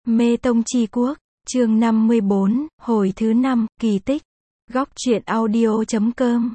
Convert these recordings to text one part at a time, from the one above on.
Mê Tông Chi Quốc, chương 54, hồi thứ 5, kỳ tích. Góc truyện audio.com.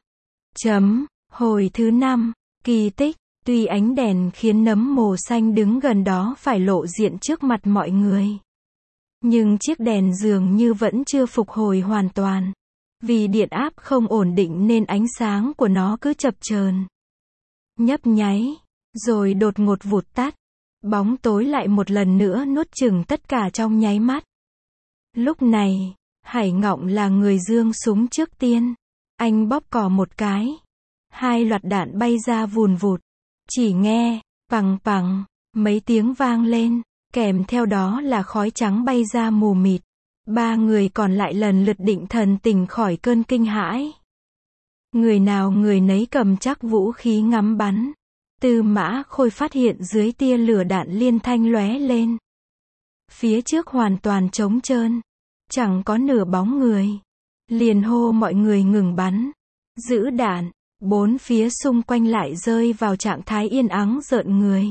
Hồi thứ 5, kỳ tích. Tuy ánh đèn khiến nấm mồ xanh đứng gần đó phải lộ diện trước mặt mọi người, nhưng chiếc đèn dường như vẫn chưa phục hồi hoàn toàn. Vì điện áp không ổn định nên ánh sáng của nó cứ chập chờn, nhấp nháy, rồi đột ngột vụt tắt. Bóng tối lại một lần nữa nuốt chửng tất cả trong nháy mắt. Lúc này, Hải Ngọng là người giương súng trước tiên. Anh bóp cò một cái. 2 loạt đạn bay ra vùn vụt. Chỉ nghe, pằng pằng, mấy tiếng vang lên, kèm theo đó là khói trắng bay ra mù mịt. 3 người còn lại lần lượt định thần tỉnh khỏi cơn kinh hãi. Người nào người nấy cầm chắc vũ khí ngắm bắn. Tư Mã Khôi phát hiện dưới tia lửa đạn liên thanh lóe lên. Phía trước hoàn toàn trống trơn, chẳng có nửa bóng người. Liền hô mọi người ngừng bắn, giữ đạn. 4 phía xung quanh lại rơi vào trạng thái yên ắng rợn người.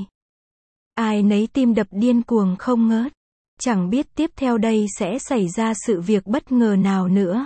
Ai nấy tim đập điên cuồng không ngớt, chẳng biết tiếp theo đây sẽ xảy ra sự việc bất ngờ nào nữa.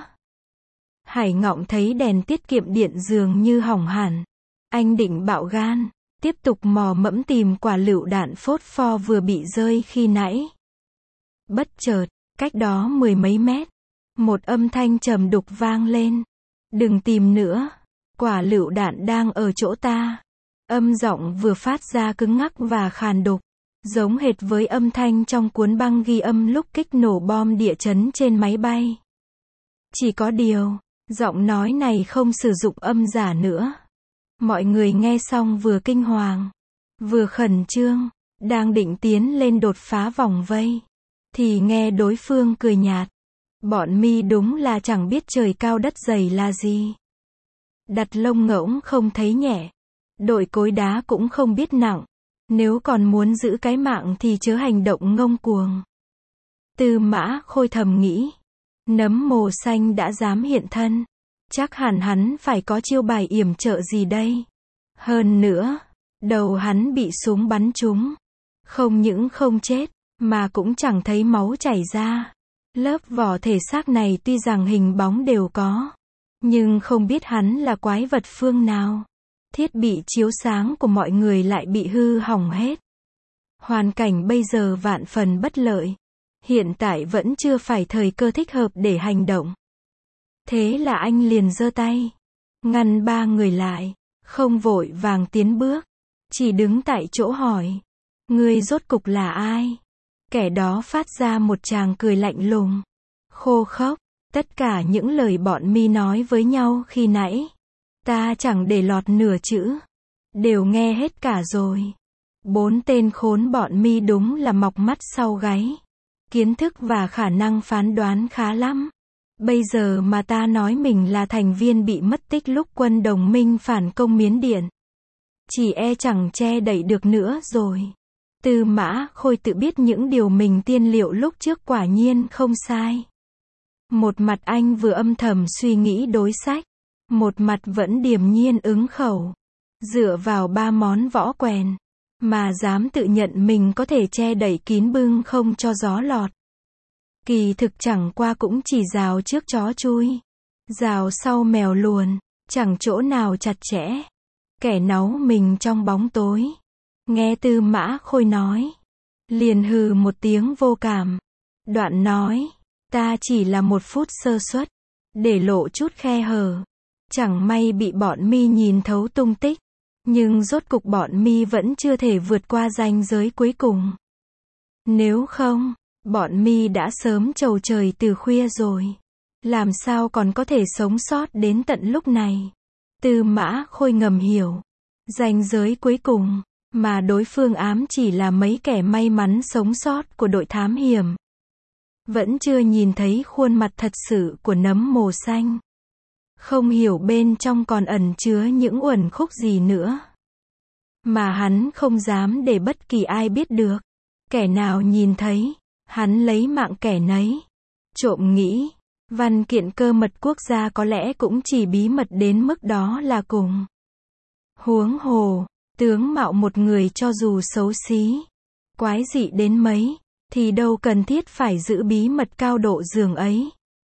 Hải Ngọng thấy đèn tiết kiệm điện dường như hỏng hẳn. Anh định bạo gan, tiếp tục mò mẫm tìm quả lựu đạn phốt pho vừa bị rơi khi nãy. Bất chợt, cách đó 10 mấy mét, một âm thanh trầm đục vang lên. Đừng tìm nữa, quả lựu đạn đang ở chỗ ta. Âm giọng vừa phát ra cứng ngắc và khàn đục, giống hệt với âm thanh trong cuốn băng ghi âm lúc kích nổ bom địa chấn trên máy bay. Chỉ có điều, giọng nói này không sử dụng âm giả nữa. Mọi người nghe xong vừa kinh hoàng, vừa khẩn trương, đang định tiến lên đột phá vòng vây, thì nghe đối phương cười nhạt. Bọn mi đúng là chẳng biết trời cao đất dày là gì. Đặt lông ngỗng không thấy nhẹ, đội cối đá cũng không biết nặng. Nếu còn muốn giữ cái mạng thì chớ hành động ngông cuồng. Tư Mã Khôi thầm nghĩ, nấm mồ xanh đã dám hiện thân, chắc hẳn hắn phải có chiêu bài yểm trợ gì đây. Hơn nữa, đầu hắn bị súng bắn trúng, không những không chết, mà cũng chẳng thấy máu chảy ra. Lớp vỏ thể xác này tuy rằng hình bóng đều có, nhưng không biết hắn là quái vật phương nào. Thiết bị chiếu sáng của mọi người lại bị hư hỏng hết. Hoàn cảnh bây giờ vạn phần bất lợi. Hiện tại vẫn chưa phải thời cơ thích hợp để hành động. Thế là anh liền giơ tay, ngăn 3 người lại, không vội vàng tiến bước, chỉ đứng tại chỗ hỏi, ngươi rốt cục là ai? Kẻ đó phát ra một tràng cười lạnh lùng, khô khốc. Tất cả những lời bọn mi nói với nhau khi nãy, ta chẳng để lọt nửa chữ, đều nghe hết cả rồi. 4 tên khốn bọn mi đúng là mọc mắt sau gáy, kiến thức và khả năng phán đoán khá lắm. Bây giờ mà ta nói mình là thành viên bị mất tích lúc quân đồng minh phản công Miến Điện, chỉ e chẳng che đậy được nữa rồi. Tư Mã Khôi tự biết những điều mình tiên liệu lúc trước quả nhiên không sai. Một mặt anh vừa âm thầm suy nghĩ đối sách, một mặt vẫn điềm nhiên ứng khẩu. Dựa vào 3 món võ quèn, mà dám tự nhận mình có thể che đậy kín bưng không cho gió lọt. Kỳ thực chẳng qua cũng chỉ rào trước chó chui, rào sau mèo luồn, chẳng chỗ nào chặt chẽ. Kẻ náu mình trong bóng tối, nghe Tư Mã Khôi nói, liền hừ một tiếng vô cảm. Đoạn nói, ta chỉ là một phút sơ suất, để lộ chút khe hở. Chẳng may bị bọn mi nhìn thấu tung tích, nhưng rốt cục bọn mi vẫn chưa thể vượt qua ranh giới cuối cùng. Nếu không, bọn mi đã sớm chầu trời từ khuya rồi. Làm sao còn có thể sống sót đến tận lúc này? Tư Mã Khôi ngầm hiểu, ranh giới cuối cùng, mà đối phương ám chỉ là mấy kẻ may mắn sống sót của đội thám hiểm. Vẫn chưa nhìn thấy khuôn mặt thật sự của nấm mồ xanh. Không hiểu bên trong còn ẩn chứa những uẩn khúc gì nữa, mà hắn không dám để bất kỳ ai biết được. Kẻ nào nhìn thấy, hắn lấy mạng kẻ nấy. Trộm nghĩ, văn kiện cơ mật quốc gia có lẽ cũng chỉ bí mật đến mức đó là cùng. Huống hồ, tướng mạo một người cho dù xấu xí, quái dị đến mấy, thì đâu cần thiết phải giữ bí mật cao độ dường ấy.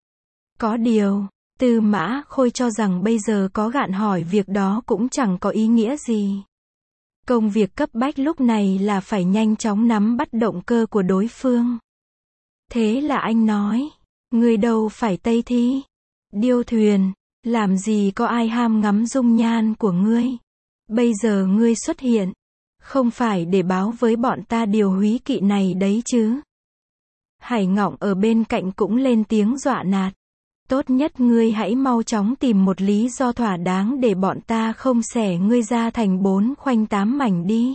Có điều, Tư Mã Khôi cho rằng bây giờ có gạn hỏi việc đó cũng chẳng có ý nghĩa gì. Công việc cấp bách lúc này là phải nhanh chóng nắm bắt động cơ của đối phương. Thế là anh nói, ngươi đâu phải Tây Thi, điêu thuyền, làm gì có ai ham ngắm dung nhan của ngươi. Bây giờ ngươi xuất hiện, không phải để báo với bọn ta điều húy kỵ này đấy chứ. Hải Ngọng ở bên cạnh cũng lên tiếng dọa nạt. Tốt nhất ngươi hãy mau chóng tìm một lý do thỏa đáng để bọn ta không xẻ ngươi ra thành 4 khoanh 8 mảnh đi.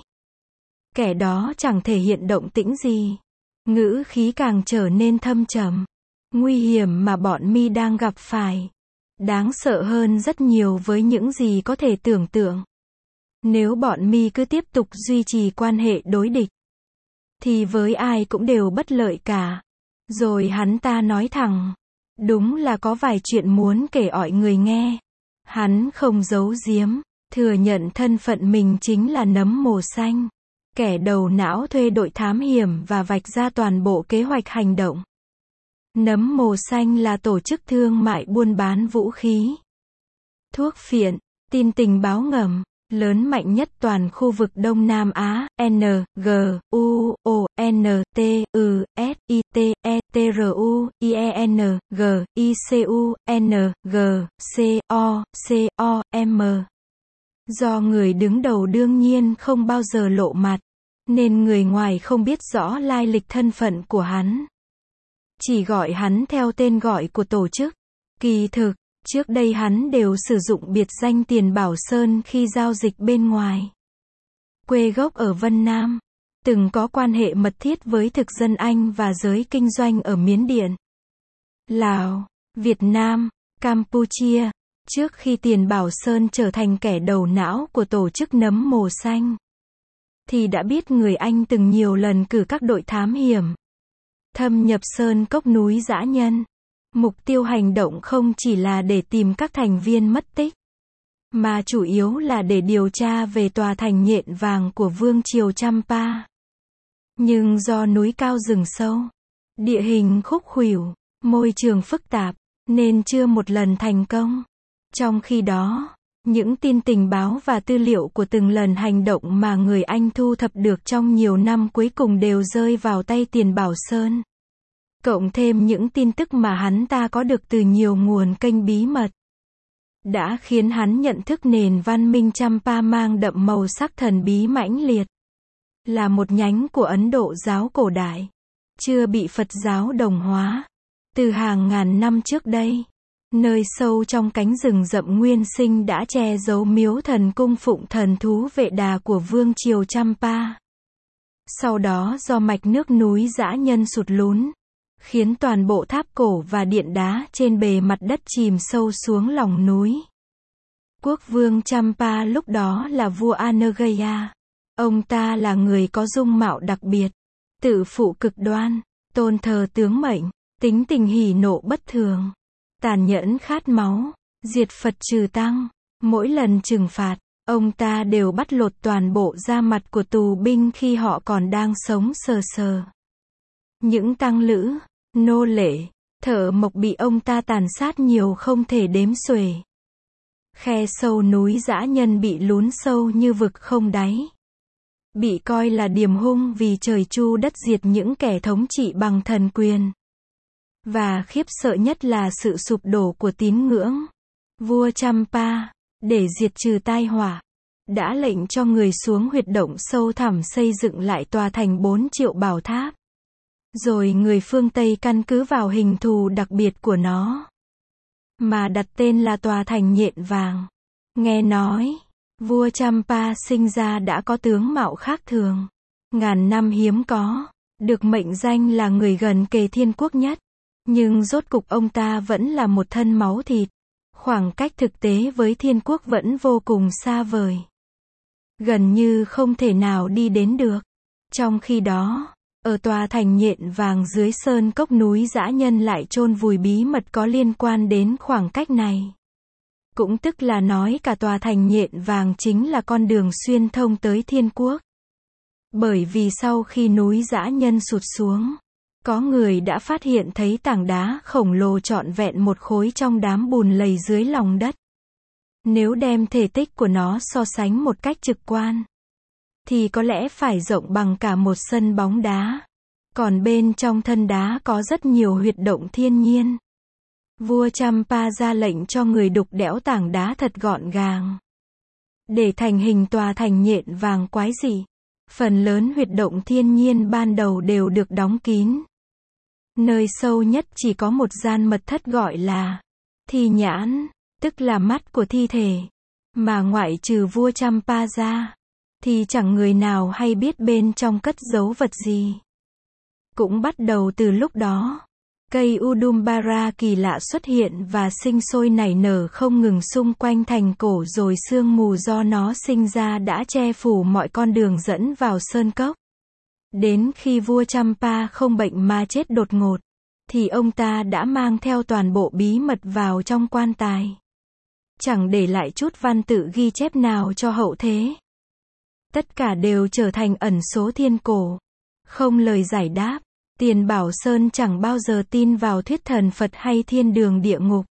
Kẻ đó chẳng thể hiện động tĩnh gì. Ngữ khí càng trở nên thâm trầm. Nguy hiểm mà bọn mi đang gặp phải đáng sợ hơn rất nhiều với những gì có thể tưởng tượng. Nếu bọn mi cứ tiếp tục duy trì quan hệ đối địch, thì với ai cũng đều bất lợi cả. Rồi hắn ta nói thẳng, đúng là có vài chuyện muốn kể ọi người nghe. Hắn không giấu giếm, thừa nhận thân phận mình chính là Nấm Mồ Xanh, kẻ đầu não thuê đội thám hiểm và vạch ra toàn bộ kế hoạch hành động. Nấm Mồ Xanh là tổ chức thương mại buôn bán vũ khí, thuốc phiện, tin tình báo ngầm, lớn mạnh nhất toàn khu vực Đông Nam Á, N, G, U, O, N, T, U, S, I, T, E, T, R, U, I, E, N, G, I, C, U, N, G, C, O, C, O, M. Do người đứng đầu đương nhiên không bao giờ lộ mặt, nên người ngoài không biết rõ lai lịch thân phận của hắn. Chỉ gọi hắn theo tên gọi của tổ chức. Kỳ thực, trước đây hắn đều sử dụng biệt danh Tiền Bảo Sơn khi giao dịch bên ngoài. Quê gốc ở Vân Nam, từng có quan hệ mật thiết với thực dân Anh và giới kinh doanh ở Miến Điện, Lào, Việt Nam, Campuchia, trước khi Tiền Bảo Sơn trở thành kẻ đầu não của tổ chức Nấm Mồ Xanh. Thì đã biết người Anh từng nhiều lần cử các đội thám hiểm thâm nhập sơn cốc núi dã nhân. Mục tiêu hành động không chỉ là để tìm các thành viên mất tích, mà chủ yếu là để điều tra về tòa thành nhện vàng của Vương triều Champa. Nhưng do núi cao rừng sâu, địa hình khúc khuỷu, môi trường phức tạp, nên chưa một lần thành công. Trong khi đó, những tin tình báo và tư liệu của từng lần hành động mà người Anh thu thập được trong nhiều năm cuối cùng đều rơi vào tay Tiền Bảo Sơn. Cộng thêm những tin tức mà hắn ta có được từ nhiều nguồn kênh bí mật, đã khiến hắn nhận thức nền văn minh Champa mang đậm màu sắc thần bí mãnh liệt, là một nhánh của Ấn Độ giáo cổ đại, chưa bị Phật giáo đồng hóa. Từ hàng ngàn năm trước đây, nơi sâu trong cánh rừng rậm nguyên sinh đã che giấu miếu thần cung phụng thần thú Vệ Đà của Vương triều Champa. Sau đó do mạch nước núi dã nhân sụt lún, khiến toàn bộ tháp cổ và điện đá trên bề mặt đất chìm sâu xuống lòng núi. Quốc vương Champa lúc đó là vua Anagaya. Ông ta là người có dung mạo đặc biệt, tự phụ cực đoan, tôn thờ tướng mệnh, tính tình hỉ nộ bất thường, tàn nhẫn khát máu, diệt Phật trừ tăng. Mỗi lần trừng phạt, ông ta đều bắt lột toàn bộ da mặt của tù binh khi họ còn đang sống sờ sờ. Những tăng lữ, nô lệ, thợ mộc bị ông ta tàn sát nhiều không thể đếm xuể. Khe sâu núi dã nhân bị lún sâu như vực không đáy. Bị coi là điềm hung vì trời chu đất diệt những kẻ thống trị bằng thần quyền. Và khiếp sợ nhất là sự sụp đổ của tín ngưỡng. Vua Champa, để diệt trừ tai họa, đã lệnh cho người xuống huyệt động sâu thẳm xây dựng lại tòa thành 4 triệu bảo tháp. Rồi người phương Tây căn cứ vào hình thù đặc biệt của nó, mà đặt tên là tòa thành nhện vàng. Nghe nói, vua Champa sinh ra đã có tướng mạo khác thường, ngàn năm hiếm có, được mệnh danh là người gần kề thiên quốc nhất. Nhưng rốt cục ông ta vẫn là một thân máu thịt. Khoảng cách thực tế với thiên quốc vẫn vô cùng xa vời, gần như không thể nào đi đến được. Trong khi đó, ở tòa thành nhện vàng dưới sơn cốc núi dã nhân lại chôn vùi bí mật có liên quan đến khoảng cách này. Cũng tức là nói cả tòa thành nhện vàng chính là con đường xuyên thông tới thiên quốc. Bởi vì sau khi núi dã nhân sụt xuống, có người đã phát hiện thấy tảng đá khổng lồ trọn vẹn một khối trong đám bùn lầy dưới lòng đất. Nếu đem thể tích của nó so sánh một cách trực quan, thì có lẽ phải rộng bằng cả một sân bóng đá. Còn bên trong thân đá có rất nhiều huyệt động thiên nhiên. Vua Champa ra lệnh cho người đục đẽo tảng đá thật gọn gàng, để thành hình tòa thành nhện vàng quái dị. Phần lớn huyệt động thiên nhiên ban đầu đều được đóng kín. Nơi sâu nhất chỉ có một gian mật thất gọi là thi nhãn, tức là mắt của thi thể. Mà ngoại trừ vua Champa ra, thì chẳng người nào hay biết bên trong cất giấu vật gì. Cũng bắt đầu từ lúc đó, cây Udumbara kỳ lạ xuất hiện và sinh sôi nảy nở không ngừng xung quanh thành cổ, rồi sương mù do nó sinh ra đã che phủ mọi con đường dẫn vào sơn cốc. Đến khi vua Champa không bệnh mà chết đột ngột, thì ông ta đã mang theo toàn bộ bí mật vào trong quan tài, chẳng để lại chút văn tự ghi chép nào cho hậu thế. Tất cả đều trở thành ẩn số thiên cổ, không lời giải đáp. Tiền Bảo Sơn chẳng bao giờ tin vào thuyết thần Phật hay thiên đường địa ngục.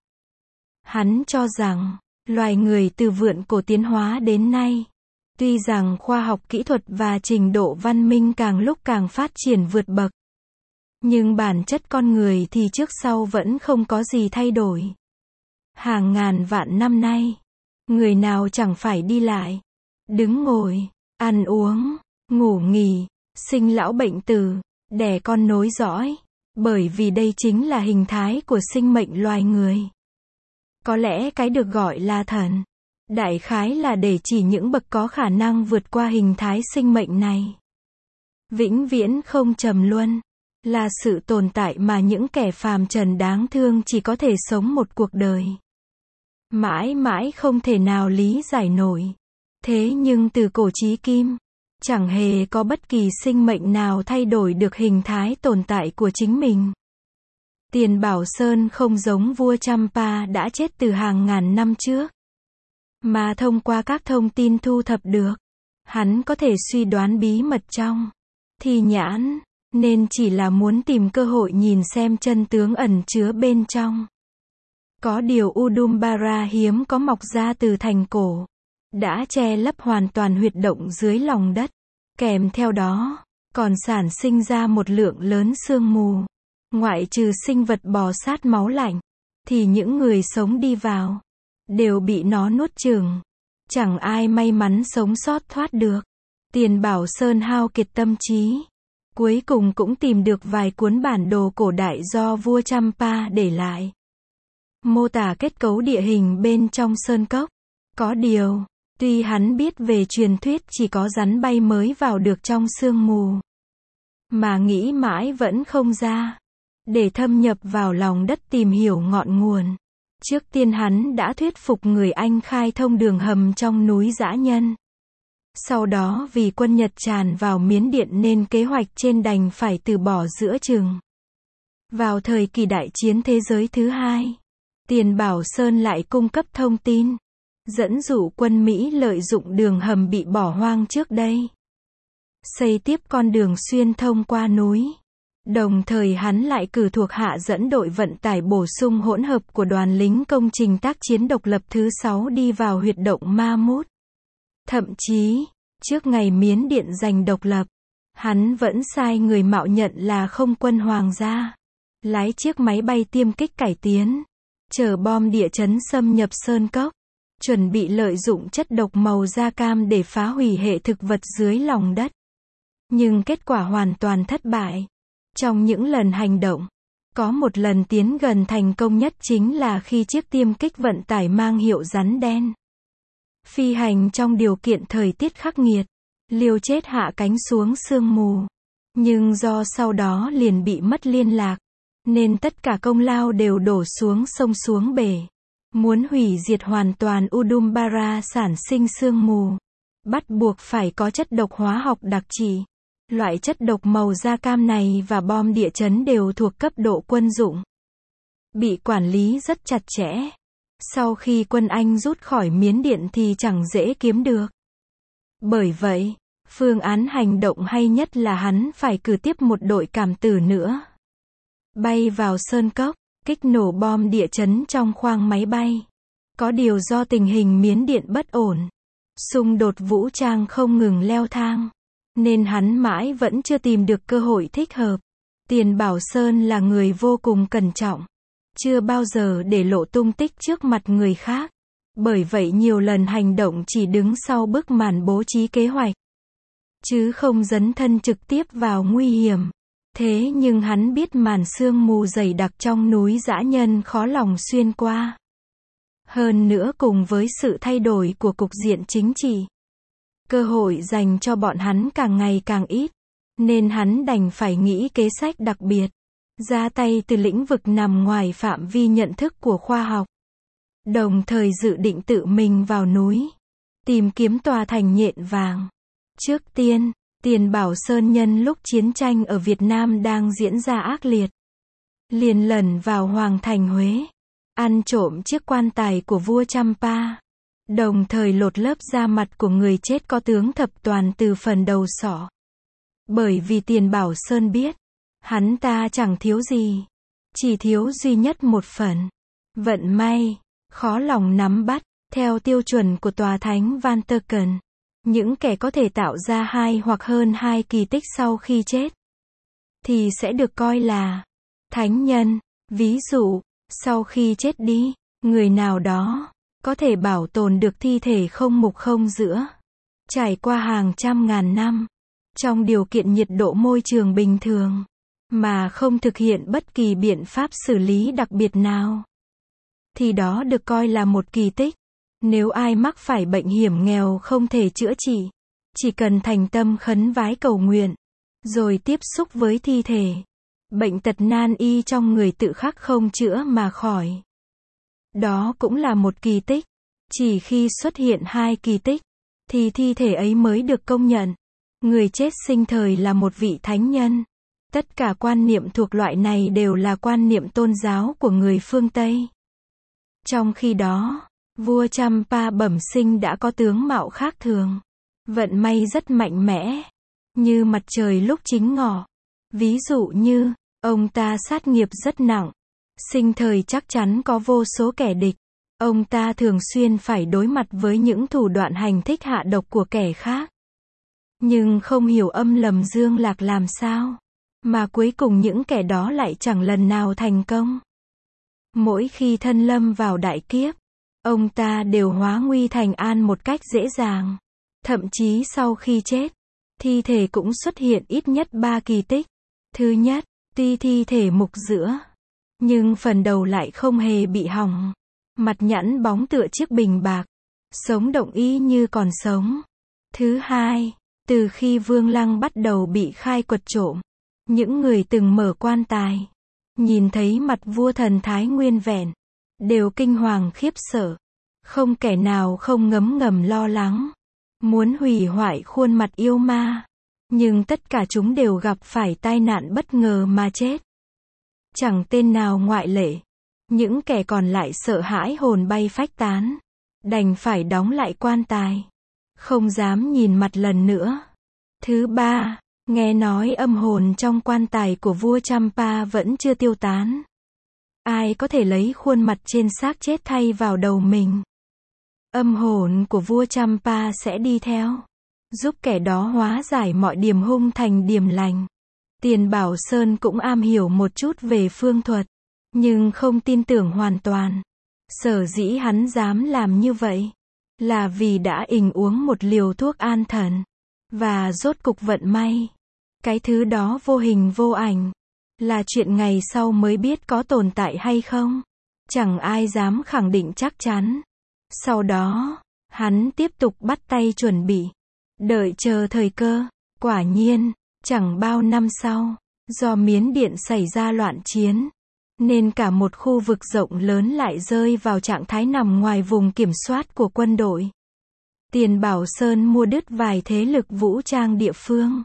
Hắn cho rằng, loài người từ vượn cổ tiến hóa đến nay, tuy rằng khoa học kỹ thuật và trình độ văn minh càng lúc càng phát triển vượt bậc, nhưng bản chất con người thì trước sau vẫn không có gì thay đổi. Hàng ngàn vạn năm nay, người nào chẳng phải đi lại, đứng ngồi, ăn uống, ngủ nghỉ, sinh lão bệnh tử, đẻ con nối dõi, bởi vì đây chính là hình thái của sinh mệnh loài người. Có lẽ cái được gọi là thần, đại khái là để chỉ những bậc có khả năng vượt qua hình thái sinh mệnh này. Vĩnh viễn không trầm luân, là sự tồn tại mà những kẻ phàm trần đáng thương chỉ có thể sống một cuộc đời mãi mãi không thể nào lý giải nổi. Thế nhưng từ cổ chí kim, chẳng hề có bất kỳ sinh mệnh nào thay đổi được hình thái tồn tại của chính mình. Tiền Bảo Sơn không giống vua Champa đã chết từ hàng ngàn năm trước, mà thông qua các thông tin thu thập được, hắn có thể suy đoán bí mật trong thi nhãn, nên chỉ là muốn tìm cơ hội nhìn xem chân tướng ẩn chứa bên trong. Có điều Udumbara hiếm có mọc ra từ thành cổ, đã che lấp hoàn toàn huyệt động dưới lòng đất. Kèm theo đó, còn sản sinh ra một lượng lớn sương mù. Ngoại trừ sinh vật bò sát máu lạnh, thì những người sống đi vào, đều bị nó nuốt chửng. Chẳng ai may mắn sống sót thoát được. Tiền Bảo Sơn hao kiệt tâm trí, cuối cùng cũng tìm được vài cuốn bản đồ cổ đại do vua Champa để lại, mô tả kết cấu địa hình bên trong sơn cốc. Có điều, tuy hắn biết về truyền thuyết chỉ có rắn bay mới vào được trong sương mù, mà nghĩ mãi vẫn không ra. Để thâm nhập vào lòng đất tìm hiểu ngọn nguồn, trước tiên hắn đã thuyết phục người Anh khai thông đường hầm trong núi dã nhân. Sau đó vì quân Nhật tràn vào Miến Điện nên kế hoạch trên đành phải từ bỏ giữa chừng. Vào thời kỳ đại chiến thế giới thứ hai, Tiền Bảo Sơn lại cung cấp thông tin, dẫn dụ quân Mỹ lợi dụng đường hầm bị bỏ hoang trước đây, xây tiếp con đường xuyên thông qua núi. Đồng thời hắn lại cử thuộc hạ dẫn đội vận tải bổ sung hỗn hợp của đoàn lính công trình tác chiến độc lập thứ 6 đi vào huyệt động Ma Mút. Thậm chí, trước ngày Miến Điện giành độc lập, hắn vẫn sai người mạo nhận là không quân hoàng gia, lái chiếc máy bay tiêm kích cải tiến, chở bom địa chấn xâm nhập sơn cốc, chuẩn bị lợi dụng chất độc màu da cam để phá hủy hệ thực vật dưới lòng đất. Nhưng kết quả hoàn toàn thất bại. Trong những lần hành động, có một lần tiến gần thành công nhất chính là khi chiếc tiêm kích vận tải mang hiệu rắn đen phi hành trong điều kiện thời tiết khắc nghiệt, liều chết hạ cánh xuống sương mù. Nhưng do sau đó liền bị mất liên lạc, nên tất cả công lao đều đổ xuống sông xuống bể. Muốn hủy diệt hoàn toàn Udumbara sản sinh sương mù, bắt buộc phải có chất độc hóa học đặc trị. Loại chất độc màu da cam này và bom địa chấn đều thuộc cấp độ quân dụng, bị quản lý rất chặt chẽ. Sau khi quân Anh rút khỏi Miến Điện thì chẳng dễ kiếm được. Bởi vậy, Phương án hành động hay nhất là hắn phải cử tiếp một đội cảm tử nữa. Bay vào sơn cốc, kích nổ bom địa chấn trong khoang máy bay. Có điều do tình hình Miến Điện bất ổn, xung đột vũ trang không ngừng leo thang, nên hắn mãi vẫn chưa tìm được cơ hội thích hợp. Tiền Bảo Sơn là người vô cùng cẩn trọng, chưa bao giờ để lộ tung tích trước mặt người khác. Bởi vậy nhiều lần hành động chỉ đứng sau bức màn bố trí kế hoạch, chứ không dấn thân trực tiếp vào nguy hiểm. Thế nhưng hắn biết màn sương mù dày đặc trong núi dã nhân khó lòng xuyên qua. Hơn nữa cùng với sự thay đổi của cục diện chính trị, cơ hội dành cho bọn hắn càng ngày càng ít, nên hắn đành phải nghĩ kế sách đặc biệt, ra tay từ lĩnh vực nằm ngoài phạm vi nhận thức của khoa học. Đồng thời dự định tự mình vào núi, tìm kiếm tòa thành nhện vàng. Trước tiên, Tiền Bảo Sơn nhân lúc chiến tranh ở Việt Nam đang diễn ra ác liệt, liền lẩn vào Hoàng thành Huế, ăn trộm chiếc quan tài của vua Champa, đồng thời lột lớp da mặt của người chết có tướng thập toàn từ phần đầu sọ. Bởi vì Tiền Bảo Sơn biết, hắn ta chẳng thiếu gì, chỉ thiếu duy nhất một phần vận may, khó lòng nắm bắt. Theo tiêu chuẩn của tòa thánh Vatican, những kẻ có thể tạo ra 2 hoặc hơn 2 kỳ tích sau khi chết thì sẽ được coi là thánh nhân. Ví dụ, sau khi chết đi, người nào đó có thể bảo tồn được thi thể không mục không giữa, trải qua hàng trăm ngàn năm, trong điều kiện nhiệt độ môi trường bình thường, mà không thực hiện bất kỳ biện pháp xử lý đặc biệt nào, thì đó được coi là một kỳ tích. Nếu ai mắc phải bệnh hiểm nghèo không thể chữa trị, chỉ cần thành tâm khấn vái cầu nguyện, rồi tiếp xúc với thi thể, bệnh tật nan y trong người tự khắc không chữa mà khỏi. Đó cũng là một kỳ tích. Chỉ khi xuất hiện 2 kỳ tích, thì thi thể ấy mới được công nhận. Người chết sinh thời là một vị thánh nhân. Tất cả quan niệm thuộc loại này đều là quan niệm tôn giáo của người phương Tây. Trong khi đó, vua Champa bẩm sinh đã có tướng mạo khác thường, vận may rất mạnh mẽ, như mặt trời lúc chính ngọ. Ví dụ như, ông ta sát nghiệp rất nặng, sinh thời chắc chắn có vô số kẻ địch. Ông ta thường xuyên phải đối mặt với những thủ đoạn hành thích hạ độc của kẻ khác. Nhưng không hiểu âm lầm dương lạc làm sao, mà cuối cùng những kẻ đó lại chẳng lần nào thành công. Mỗi khi thân lâm vào đại kiếp, ông ta đều hóa nguy thành an một cách dễ dàng. Thậm chí sau khi chết, thi thể cũng xuất hiện ít nhất 3 kỳ tích. Thứ nhất, tuy thi thể mục giữa, nhưng phần đầu lại không hề bị hỏng. Mặt nhẵn bóng tựa chiếc bình bạc, sống động y như còn sống. Thứ hai, từ khi Vương Lăng bắt đầu bị khai quật trộm, những người từng mở quan tài, nhìn thấy mặt vua thần thái nguyên vẹn, đều kinh hoàng khiếp sợ. Không kẻ nào không ngấm ngầm lo lắng, muốn hủy hoại khuôn mặt yêu ma. Nhưng tất cả chúng đều gặp phải tai nạn bất ngờ mà chết. Chẳng tên nào ngoại lệ. Những kẻ còn lại sợ hãi hồn bay phách tán, đành phải đóng lại quan tài, không dám nhìn mặt lần nữa. Thứ ba, nghe nói âm hồn trong quan tài của vua Champa vẫn chưa tiêu tán. Ai có thể lấy khuôn mặt trên xác chết thay vào đầu mình, âm hồn của vua Champa sẽ đi theo, giúp kẻ đó hóa giải mọi điềm hung thành điềm lành. Tiền Bảo Sơn cũng am hiểu một chút về phương thuật, nhưng không tin tưởng hoàn toàn. Sở dĩ hắn dám làm như vậy, là vì đã uống một liều thuốc an thần, và rốt cục vận may. Cái thứ đó vô hình vô ảnh, là chuyện ngày sau mới biết có tồn tại hay không. Chẳng ai dám khẳng định chắc chắn. Sau đó, hắn tiếp tục bắt tay chuẩn bị, đợi chờ thời cơ. Quả nhiên, chẳng bao năm sau, do Miến Điện xảy ra loạn chiến, nên cả một khu vực rộng lớn lại rơi vào trạng thái nằm ngoài vùng kiểm soát của quân đội. Tiền Bảo Sơn mua đứt vài thế lực vũ trang địa phương,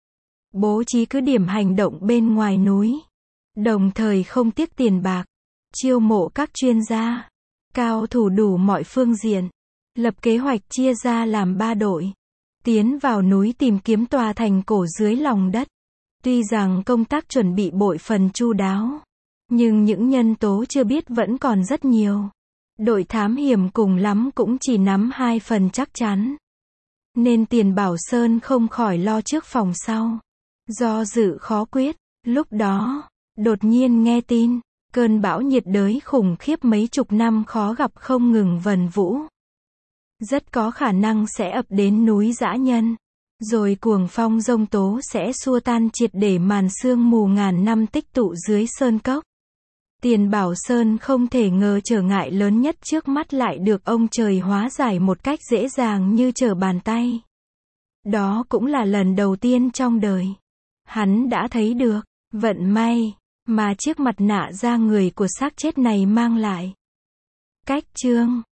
bố trí cứ điểm hành động bên ngoài núi, đồng thời không tiếc tiền bạc, chiêu mộ các chuyên gia, cao thủ đủ mọi phương diện, lập kế hoạch chia ra làm 3 đội, tiến vào núi tìm kiếm tòa thành cổ dưới lòng đất. Tuy rằng công tác chuẩn bị bội phần chu đáo, nhưng những nhân tố chưa biết vẫn còn rất nhiều. Đội thám hiểm cùng lắm cũng chỉ nắm 2 phần chắc chắn. Nên Tiền Bảo Sơn không khỏi lo trước phòng sau. Do dự khó quyết, lúc đó, đột nhiên nghe tin, cơn bão nhiệt đới khủng khiếp mấy chục năm khó gặp không ngừng vần vũ. Rất có khả năng sẽ ập đến núi Dã Nhân. Rồi cuồng phong giông tố sẽ xua tan triệt để màn sương mù ngàn năm tích tụ dưới sơn cốc. Tiền Bảo Sơn không thể ngờ trở ngại lớn nhất trước mắt lại được ông trời hóa giải một cách dễ dàng như trở bàn tay. Đó cũng là lần đầu tiên trong đời hắn đã thấy được vận may mà chiếc mặt nạ da người của xác chết này mang lại. Cách chương